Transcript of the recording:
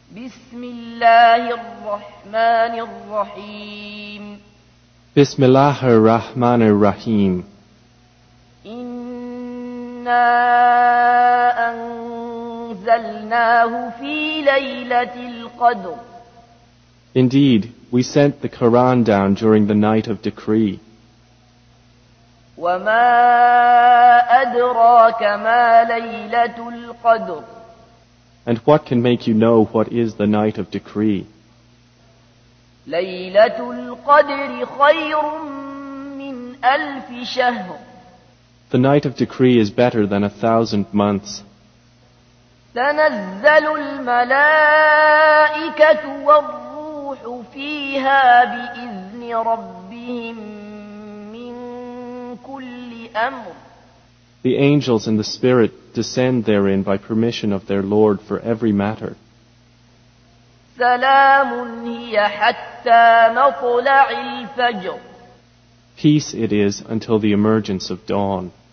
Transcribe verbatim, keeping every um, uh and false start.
بسم الله الرحمن الرحيم Bismillah ar-Rahman ar-Rahim. إنا أنزلناه في ليلة القدر. Indeed, we sent the Quran down during the night of decree. وما أدراك ما ليلة القدر. And what can make you know what is the night of decree? ليلة القدر خير من ألف شهر. The night of decree is better than a thousand months. تنزل الملائكة والروح فيها بإذن ربهم من كل أمر. The angels and the Spirit descend therein by permission of their Lord for every matter. سلام هي حتى مطلع الفجر. Peace it is until the emergence of dawn.